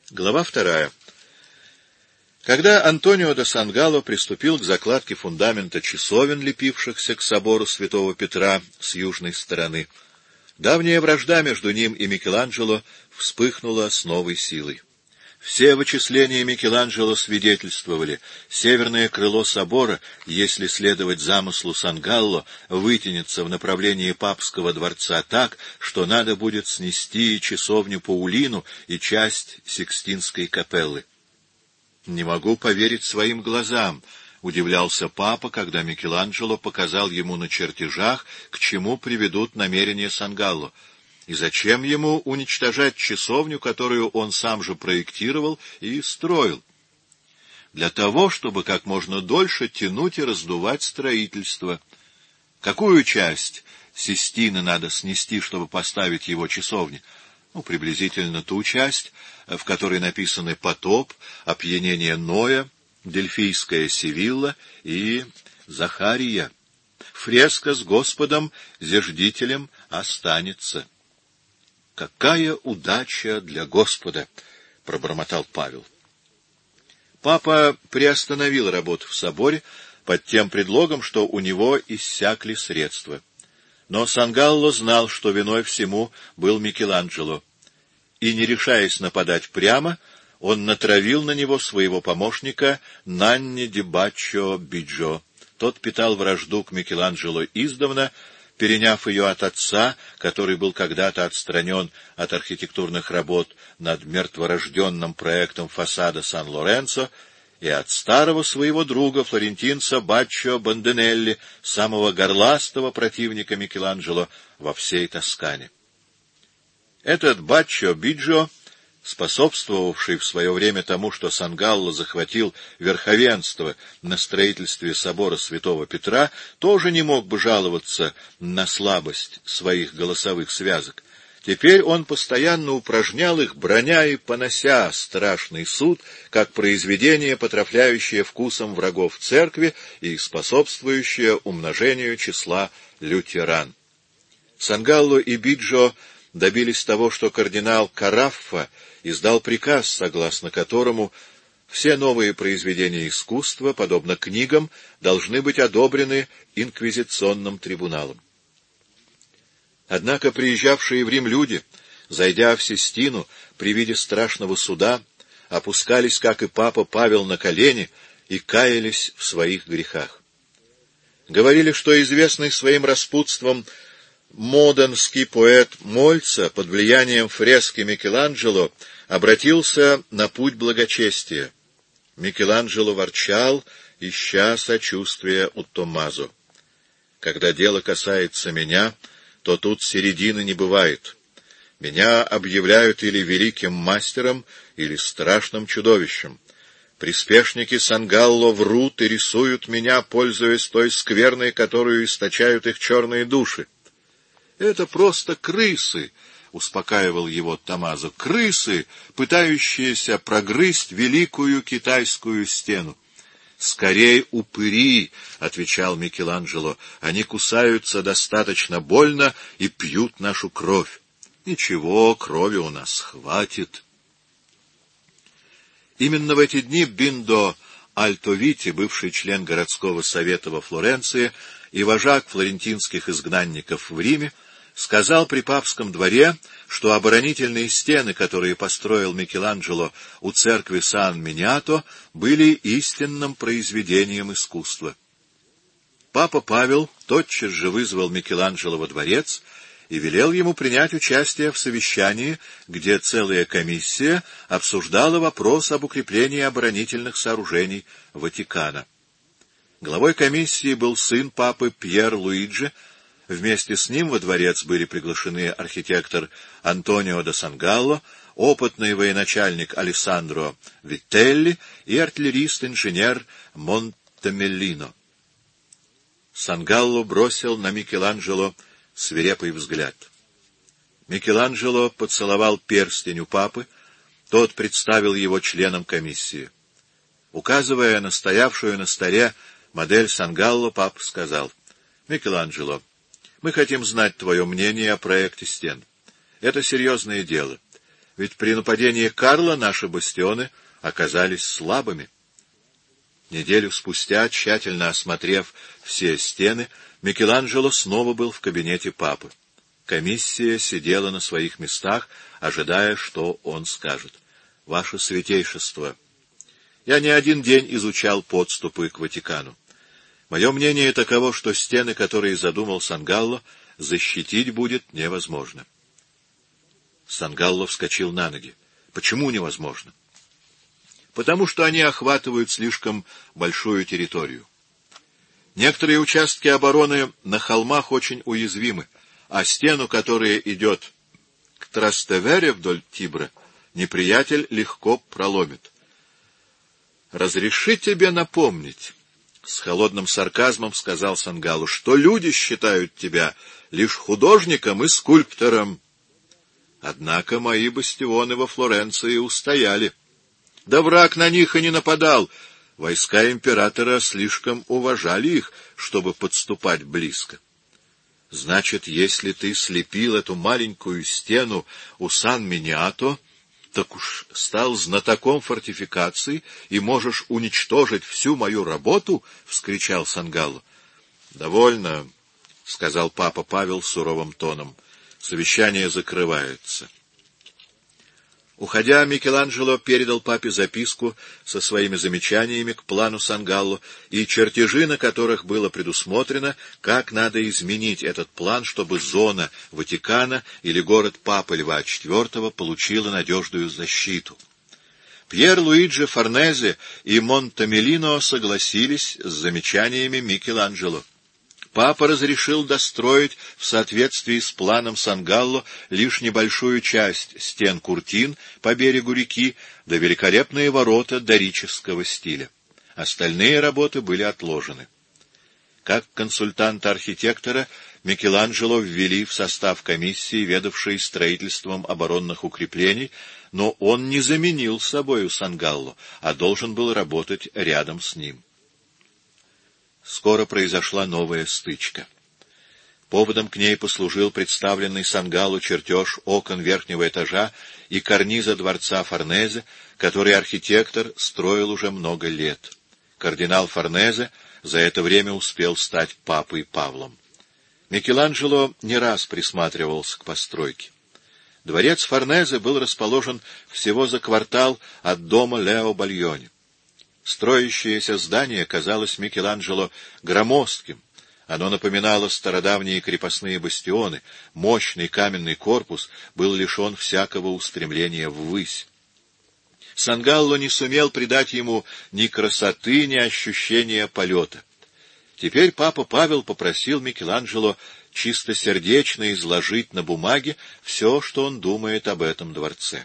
Глава 2. Когда Антонио да Сангалло приступил к закладке фундамента часовен, лепившихся к собору святого Петра с южной стороны, давняя вражда между ним и Микеланджело вспыхнула с новой силой. Все вычисления Микеланджело свидетельствовали: северное крыло собора, если следовать замыслу Сангалло, вытянется в направлении папского дворца так, что надо будет снести и часовню Паулину, и часть Сикстинской капеллы. «Не могу поверить своим глазам», — удивлялся папа, когда Микеланджело показал ему на чертежах, к чему приведут намерения Сангалло. И зачем ему уничтожать часовню, которую он сам же проектировал и строил? Для того, чтобы как можно дольше тянуть и раздувать строительство. Какую часть Систины надо снести, чтобы поставить его часовни? Приблизительно ту часть, в которой написаны потоп, опьянение Ноя, Дельфийская Севилла и Захария. Фреска с Господом, зиждителем, останется. «Какая удача для Господа!» — пробормотал Павел. Папа приостановил работу в соборе под тем предлогом, что у него иссякли средства. Но Сангалло знал, что виной всему был Микеланджело, и, не решаясь нападать прямо, он натравил на него своего помощника Нанни ди Баччо Биджо. Тот питал вражду к Микеланджело издавна, переняв ее от отца, который был когда-то отстранен от архитектурных работ над мертворожденным проектом фасада Сан-Лоренцо, и от старого своего друга, флорентинца Баччо Банденелли, самого горластого противника Микеланджело во всей Тоскане. Этот Баччо Биджо, способствовавший в свое время тому, что Сангалло захватил верховенство на строительстве собора святого Петра, тоже не мог бы жаловаться на слабость своих голосовых связок. Теперь он постоянно упражнял их, броня и понося страшный суд, как произведение, потрафляющее вкусом врагов церкви и способствующее умножению числа лютеран. Сангалло и Биджо добились того, что кардинал Караффа издал приказ, согласно которому все новые произведения искусства, подобно книгам, должны быть одобрены инквизиционным трибуналом. Однако приезжавшие в Рим люди, зайдя в Систину при виде страшного суда, опускались, как и папа Павел, на колени и каялись в своих грехах. Говорили, что известный своим распутством моденский поэт Мольца под влиянием фрески Микеланджело обратился на путь благочестия. Микеланджело ворчал, ища сочувствия у Томмазо. «Когда дело касается меня, то тут середины не бывает. Меня объявляют или великим мастером, или страшным чудовищем. Приспешники Сангалло врут и рисуют меня, пользуясь той скверной, которую источают их черные души. Это просто крысы», — успокаивал его Томмазо, — «крысы, пытающиеся прогрызть великую китайскую стену». «Скорей упыри», — отвечал Микеланджело, — «они кусаются достаточно больно и пьют нашу кровь». «Ничего, крови у нас хватит». Именно в эти дни Биндо Альтовити, бывший член городского совета во Флоренции и вожак флорентинских изгнанников в Риме, сказал при папском дворе, что оборонительные стены, которые построил Микеланджело у церкви Сан-Миньято, были истинным произведением искусства. Папа Павел тотчас же вызвал Микеланджело во дворец и велел ему принять участие в совещании, где целая комиссия обсуждала вопрос об укреплении оборонительных сооружений Ватикана. Главой комиссии был сын папы Пьер Луиджи. Вместе с ним во дворец были приглашены архитектор Антонио да Сангалло, опытный военачальник Алессандро Вителли и артиллерист-инженер Монтемеллино. Сангалло бросил на Микеланджело свирепый взгляд. Микеланджело поцеловал перстень у папы, тот представил его членам комиссии. Указывая на стоявшую на столе модель Сангалло, папа сказал: «Микеланджело, мы хотим знать твое мнение о проекте стен. Это серьезное дело. Ведь при нападении Карла наши бастионы оказались слабыми. Неделю спустя, тщательно осмотрев все стены, Микеланджело снова был в кабинете папы. Комиссия сидела на своих местах, ожидая, что он скажет. «Ваше святейшество, я не один день изучал подступы к Ватикану. Мое мнение таково, что стены, которые задумал Сангалло, защитить будет невозможно». Сангалло вскочил на ноги. «Почему невозможно?» «Потому что они охватывают слишком большую территорию. Некоторые участки обороны на холмах очень уязвимы, а стену, которая идет к Трастевере вдоль Тибра, неприятель легко проломит. «Разреши тебе напомнить», — с холодным сарказмом сказал Сангалло, — «что люди считают тебя лишь художником и скульптором. Однако мои бастионы во Флоренции устояли. Да враг на них и не нападал. Войска императора слишком уважали их, чтобы подступать близко. Значит, если ты слепил эту маленькую стену у Сан-Миниато, так уж стал знатоком фортификаций и можешь уничтожить всю мою работу? — вскричал Сангалло. — Довольно, — сказал папа Павел суровым тоном. — Совещание закрывается. Уходя, Микеланджело передал папе записку со своими замечаниями к плану Сангалло и чертежи, на которых было предусмотрено, как надо изменить этот план, чтобы зона Ватикана или город Папы Льва IV получила надежную защиту. Пьер Луиджи Форнезе и Монтемелино согласились с замечаниями Микеланджело. Папа разрешил достроить в соответствии с планом Сангалло лишь небольшую часть стен Куртин по берегу реки да великолепные ворота дорического стиля. Остальные работы были отложены. Как консультанта архитектора Микеланджело ввели в состав комиссии, ведавшей строительством оборонных укреплений, но он не заменил собою Сангалло, а должен был работать рядом с ним. Скоро произошла новая стычка. Поводом к ней послужил представленный Сангалло чертеж окон верхнего этажа и карниза дворца Форнезе, который архитектор строил уже много лет. Кардинал Форнезе за это время успел стать папой Павлом. Микеланджело не раз присматривался к постройке. Дворец Форнезе был расположен всего за квартал от дома Лео Бальони. Строящееся здание казалось Микеланджело громоздким. Оно напоминало стародавние крепостные бастионы, мощный каменный корпус был лишен всякого устремления ввысь. Сангалло не сумел придать ему ни красоты, ни ощущения полета. Теперь папа Павел попросил Микеланджело чистосердечно изложить на бумаге все, что он думает об этом дворце.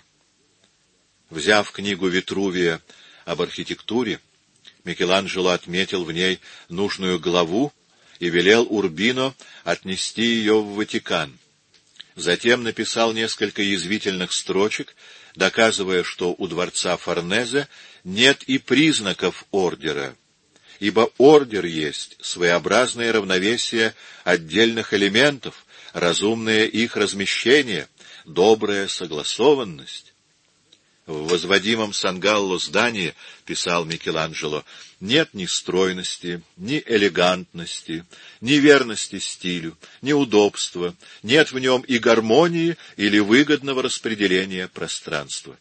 Взяв книгу Витрувия об архитектуре, Микеланджело отметил в ней нужную главу и велел Урбино отнести ее в Ватикан. Затем написал несколько язвительных строчек, доказывая, что у дворца Форнезе нет и признаков ордера, ибо ордер есть своеобразное равновесие отдельных элементов, разумное их размещение, добрая согласованность. В возводимом Сангалло здании, писал Микеланджело, нет ни стройности, ни элегантности, ни верности стилю, ни удобства, нет в нем и гармонии или выгодного распределения пространства.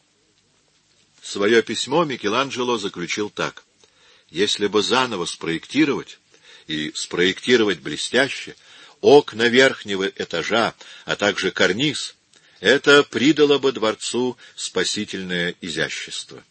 Свое письмо Микеланджело заключил так: если бы заново спроектировать, и спроектировать блестяще, окна верхнего этажа, а также карниз, это придало бы дворцу спасительное изящество.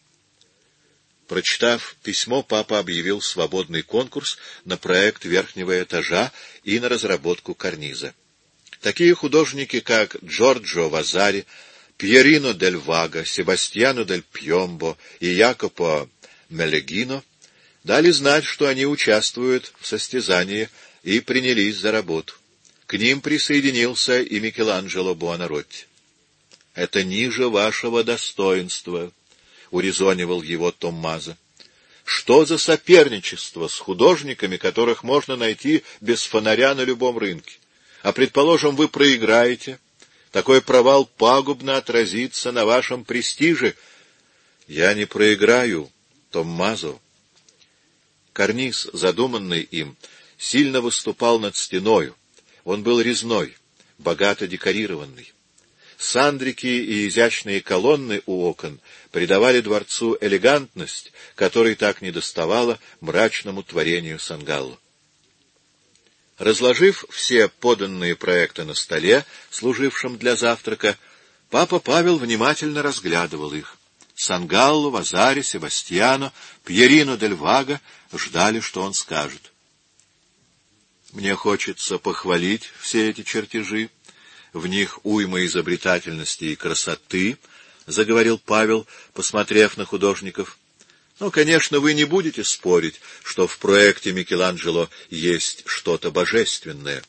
Прочитав письмо, папа объявил свободный конкурс на проект верхнего этажа и на разработку карниза. Такие художники, как Джорджо Вазари, Пьерино дель Вага, Себастьяно дель Пьомбо и Якопо Мелегино дали знать, что они участвуют в состязании, и принялись за работу. К ним присоединился и Микеланджело Буонаротти. «Это ниже вашего достоинства», — урезонивал его Томмазо. «Что за соперничество с художниками, которых можно найти без фонаря на любом рынке? А, предположим, вы проиграете, Такой провал пагубно отразится на вашем престиже. Я не проиграю, Томмазо. Карниз, задуманный им, сильно выступал над стеною. Он был резной, богато декорированный. Сандрики и изящные колонны у окон придавали дворцу элегантность, которой так недоставало мрачному творению Сангалло. Разложив все поданные проекты на столе, служившем для завтрака, папа Павел внимательно разглядывал их. Сангалло, Вазари, Себастьяно, Пьерино дель Вага ждали, что он скажет. «Мне хочется похвалить все эти чертежи. В них уйма изобретательности и красоты», — заговорил Павел, посмотрев на художников. «Но, конечно, вы не будете спорить, что в проекте Микеланджело есть что-то божественное».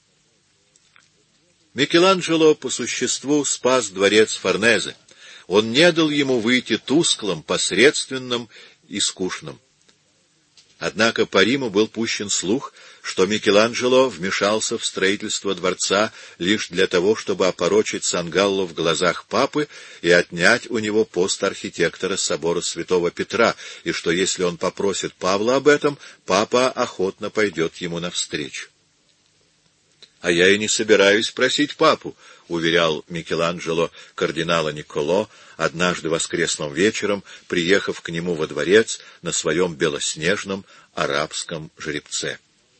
Микеланджело по существу спас дворец Форнезе. Он не дал ему выйти тусклым, посредственным и скучным. Однако по Риму был пущен слух, что Микеланджело вмешался в строительство дворца лишь для того, чтобы опорочить Сангалло в глазах папы и отнять у него пост архитектора собора Святого Петра, и что если он попросит Павла об этом, папа охотно пойдет ему навстречу. — А я и не собираюсь просить папу, — уверял Микеланджело кардинала Никколо, однажды воскресным вечером, приехав к нему во дворец на своем белоснежном арабском жеребце.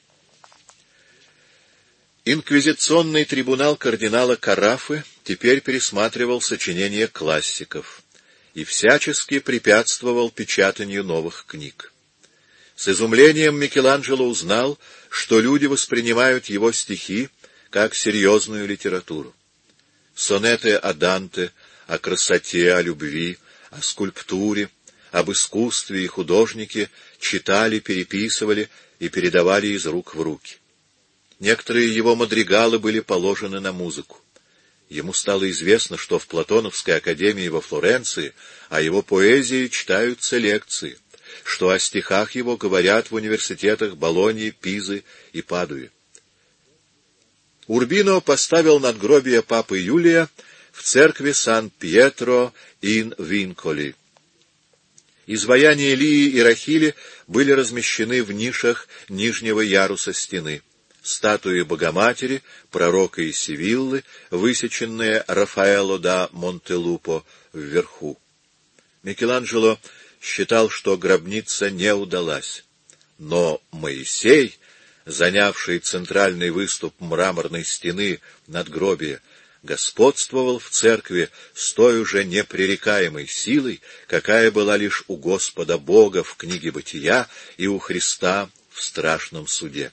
Инквизиционный трибунал кардинала Карафы теперь пересматривал сочинения классиков и всячески препятствовал печатанию новых книг. С изумлением Микеланджело узнал, что люди воспринимают его стихи как серьезную литературу. Сонеты о Данте, о красоте, о любви, о скульптуре, об искусстве и художнике читали, переписывали и передавали из рук в руки. Некоторые его мадригалы были положены на музыку. Ему стало известно, что в Платоновской академии во Флоренции о его поэзии читаются лекции, что о стихах его говорят в университетах Болоньи, Пизы и Падуи. Урбино поставил надгробие папы Юлия в церкви Сан-Пьетро-ин-Винколи. Изваяния Лии и Рахили были размещены в нишах нижнего яруса стены. Статуи Богоматери, пророка и Сивиллы, высеченные Рафаэло да Монтелупо вверху. Микеланджело считал, что гробница не удалась. Но Моисей, занявший центральный выступ мраморной стены надгробия, господствовал в церкви с той же непререкаемой силой, какая была лишь у Господа Бога в книге Бытия и у Христа в страшном суде.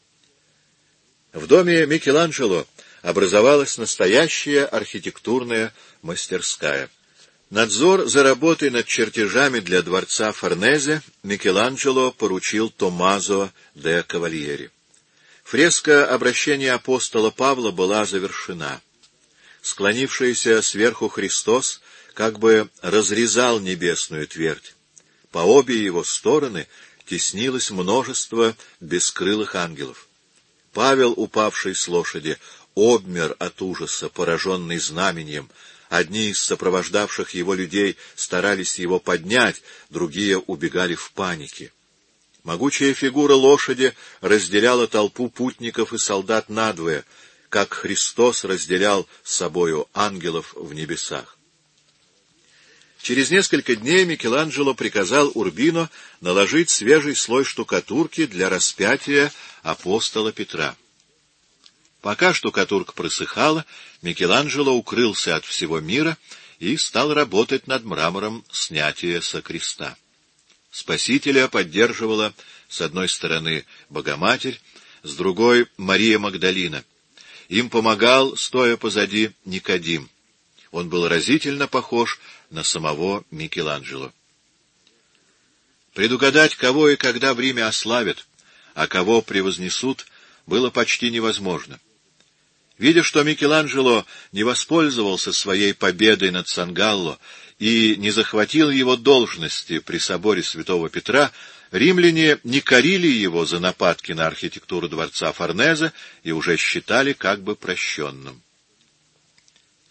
В доме Микеланджело образовалась настоящая архитектурная мастерская. Надзор за работой над чертежами для дворца Форнезе Микеланджело поручил Томмазо де Кавальери. Фреска обращения апостола Павла была завершена. Склонившийся сверху Христос как бы разрезал небесную твердь. По обе его стороны теснилось множество бескрылых ангелов. Павел, упавший с лошади, обмер от ужаса, пораженный знаменем. Одни из сопровождавших его людей старались его поднять, другие убегали в панике. Могучая фигура лошади разделяла толпу путников и солдат надвое, как Христос разделял с собою ангелов в небесах. Через несколько дней Микеланджело приказал Урбино наложить свежий слой штукатурки для распятия апостола Петра. Пока штукатурка просыхала, Микеланджело укрылся от всего мира и стал работать над мрамором снятия со креста. Спасителя поддерживала с одной стороны Богоматерь, с другой — Мария Магдалина. Им помогал, стоя позади, Никодим. Он был разительно похож на самого Микеланджело. Предугадать, кого и когда в Риме ославят, а кого превознесут, было почти невозможно. Видя, что Микеланджело не воспользовался своей победой над Сангалло и не захватил его должности при соборе Святого Петра, римляне не корили его за нападки на архитектуру дворца Форнезе и уже считали как бы прощенным.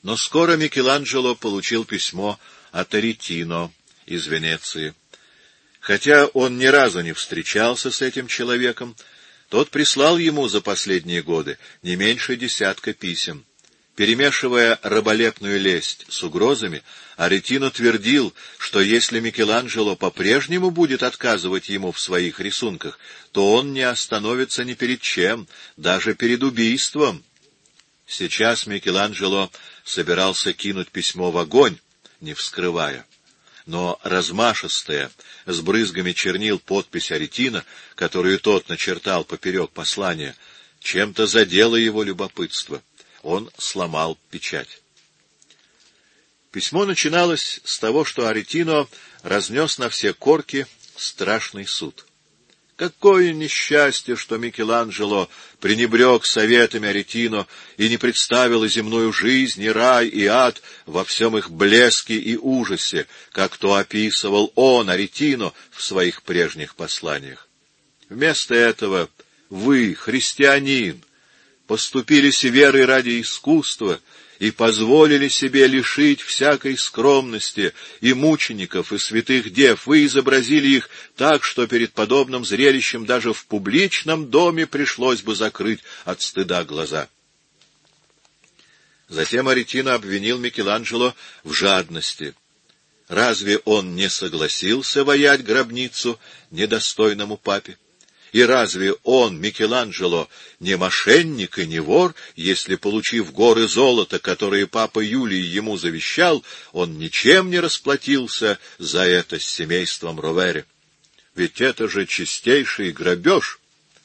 Но скоро Микеланджело получил письмо от Аретино из Венеции. Хотя он ни разу не встречался с этим человеком, тот прислал ему за последние годы не меньше 10 писем. Перемешивая раболепную лесть с угрозами, Аретино твердил, что если Микеланджело по-прежнему будет отказывать ему в своих рисунках, то он не остановится ни перед чем, даже перед убийством. Сейчас Микеланджело собирался кинуть письмо в огонь, не вскрывая. Но размашистая, с брызгами чернил подпись Аретино, которую тот начертал поперек послания, чем-то задела его любопытство. Он сломал печать. Письмо начиналось с того, что Аретино разнес на все корки страшный суд. Какое несчастье, что Микеланджело пренебрег советами Аретино и не представил и земную жизнь, и рай, и ад во всем их блеске и ужасе, как то описывал он, Аретино, в своих прежних посланиях. Вместо этого вы, христианин, поступились верой ради искусства и позволили себе лишить всякой скромности и мучеников, и святых дев. Вы изобразили их так, что перед подобным зрелищем даже в публичном доме пришлось бы закрыть от стыда глаза. Затем Аретино обвинил Микеланджело в жадности. Разве он не согласился воять гробницу недостойному папе? И разве он, Микеланджело, не мошенник и не вор, если, получив горы золота, которые папа Юлий ему завещал, он ничем не расплатился за это с семейством Ровери? Ведь это же чистейший грабеж.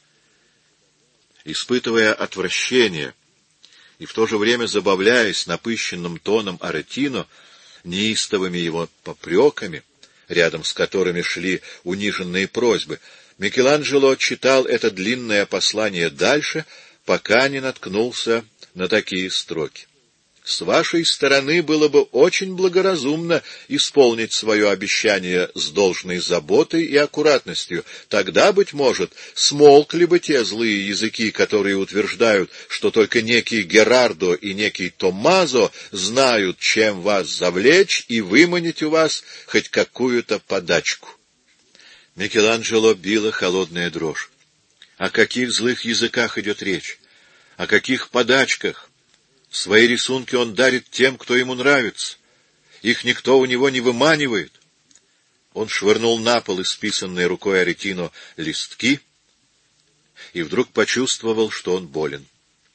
Испытывая отвращение и в то же время забавляясь напыщенным тоном Аретино, неистовыми его попреками, рядом с которыми шли униженные просьбы, Микеланджело читал это длинное послание дальше, пока не наткнулся на такие строки. «С вашей стороны было бы очень благоразумно исполнить свое обещание с должной заботой и аккуратностью. Тогда, быть может, смолкли бы те злые языки, которые утверждают, что только некий Герардо и некий Томмазо знают, чем вас завлечь и выманить у вас хоть какую-то подачку». Микеланджело била холодная дрожь. О каких злых языках идет речь? О каких подачках? Свои рисунки он дарит тем, кто ему нравится. Их никто у него не выманивает. Он швырнул на пол исписанной рукой Аретино листки и вдруг почувствовал, что он болен.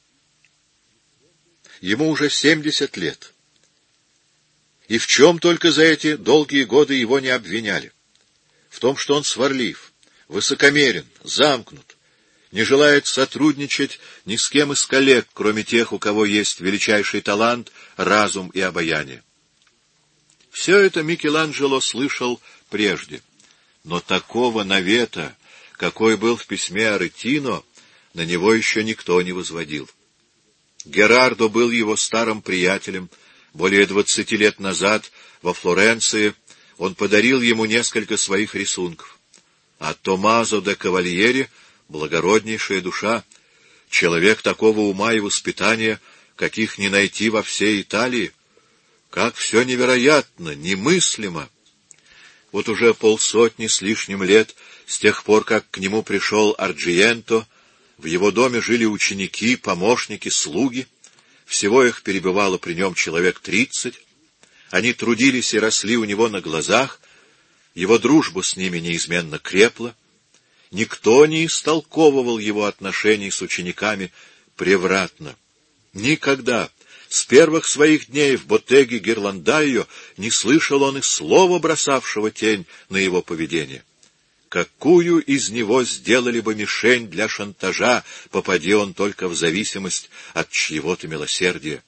Ему уже 70 лет. И в чем только за эти долгие годы его не обвиняли? В том, что он сварлив, высокомерен, замкнут, не желает сотрудничать ни с кем из коллег, кроме тех, у кого есть величайший талант, разум и обаяние. Все это Микеланджело слышал прежде, но такого навета, какой был в письме Аретино, на него еще никто не возводил. Герардо был его старым приятелем. Более 20 лет назад во Флоренции он подарил ему несколько своих рисунков. А Томмазо де Кавальери — благороднейшая душа, человек такого ума и воспитания, каких не найти во всей Италии. Как все невероятно, немыслимо! Вот уже 50 с лишним лет, с тех пор, как к нему пришел Арджиенто, в его доме жили ученики, помощники, слуги. Всего их перебывало при нем человек 30. Они трудились и росли у него на глазах, его дружба с ними неизменно крепла. Никто не истолковывал его отношений с учениками превратно. Никогда, с первых своих дней в Боттеге Гирландайо, не слышал он и слова, бросавшего тень на его поведение. Какую из него сделали бы мишень для шантажа, попади он только в зависимость от чьего-то милосердия?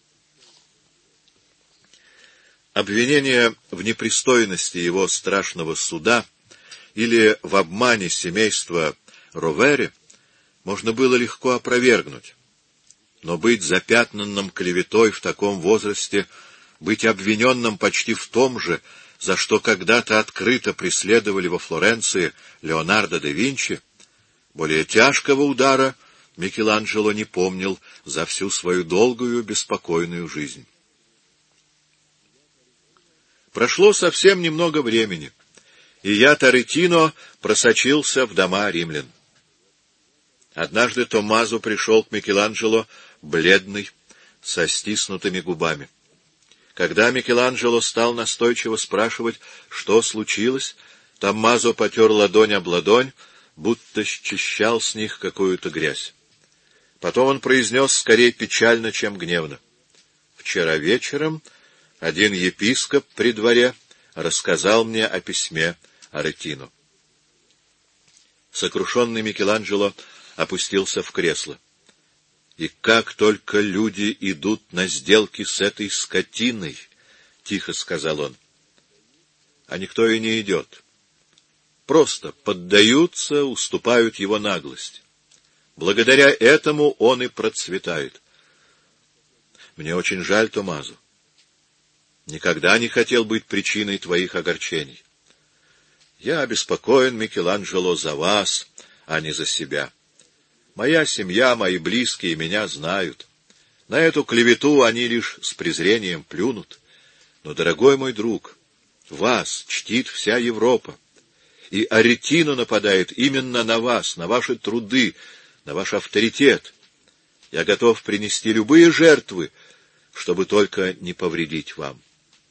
Обвинение в непристойности его страшного суда или в обмане семейства Ровери можно было легко опровергнуть. Но быть запятнанным клеветой в таком возрасте, быть обвиненным почти в том же, за что когда-то открыто преследовали во Флоренции Леонардо да Винчи, более тяжкого удара Микеланджело не помнил за всю свою долгую беспокойную жизнь. Прошло совсем немного времени, и яд Аретино просочился в дома римлян. Однажды Томмазо пришел к Микеланджело бледный, со стиснутыми губами. Когда Микеланджело стал настойчиво спрашивать, что случилось, Томмазо потер ладонь об ладонь, будто счищал с них какую-то грязь. Потом он произнес скорее печально, чем гневно: «Вчера вечером один епископ при дворе рассказал мне о письме Аретино». Сокрушенный Микеланджело опустился в кресло. «И как только люди идут на сделки с этой скотиной, — тихо сказал он, — а никто и не идет. Просто поддаются, уступают его наглости. Благодаря этому он и процветает. Мне очень жаль, Томмазо. Никогда не хотел быть причиной твоих огорчений. Я обеспокоен, Микеланджело, за вас, а не за себя. Моя семья, мои близкие меня знают. На эту клевету они лишь с презрением плюнут. Но, дорогой мой друг, вас чтит вся Европа. И Аретино нападает именно на вас, на ваши труды, на ваш авторитет. Я готов принести любые жертвы, чтобы только не повредить вам.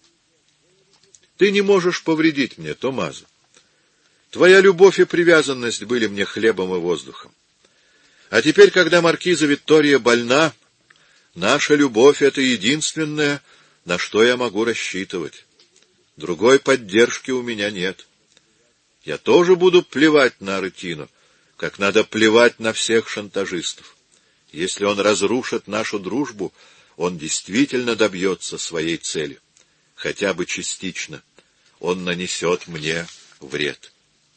Ты не можешь повредить мне, Томмазо. Твоя любовь и привязанность были мне хлебом и воздухом. А теперь, когда маркиза Виттория больна, наша любовь — это единственное, на что я могу рассчитывать. Другой поддержки у меня нет. Я тоже буду плевать на Аретино, как надо плевать на всех шантажистов. Если он разрушит нашу дружбу, он действительно добьется своей цели. Хотя бы частично. Он нанесет мне вред.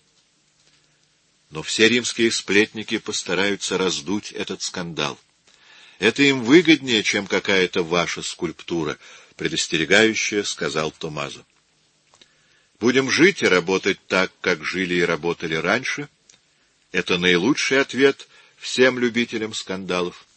Но все римские сплетники постараются раздуть этот скандал. Это им выгоднее, чем какая-то ваша скульптура, предостерегающая, сказал Томмазо. Будем жить и работать так, как жили и работали раньше. Это наилучший ответ всем любителям скандалов.